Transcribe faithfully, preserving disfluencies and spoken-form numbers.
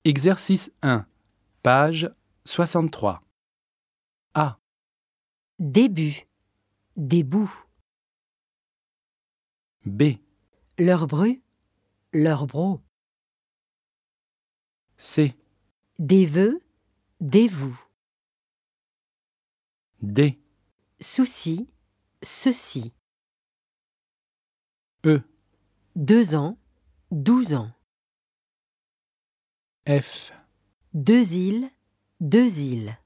Exercice un, page soixante-trois. A. Début, début. B. Leur bru, leur bro. C. Des vœux, des vous. D. Souci, ceci. E. Deux ans, douze ans. F. Deux îles, deux îles.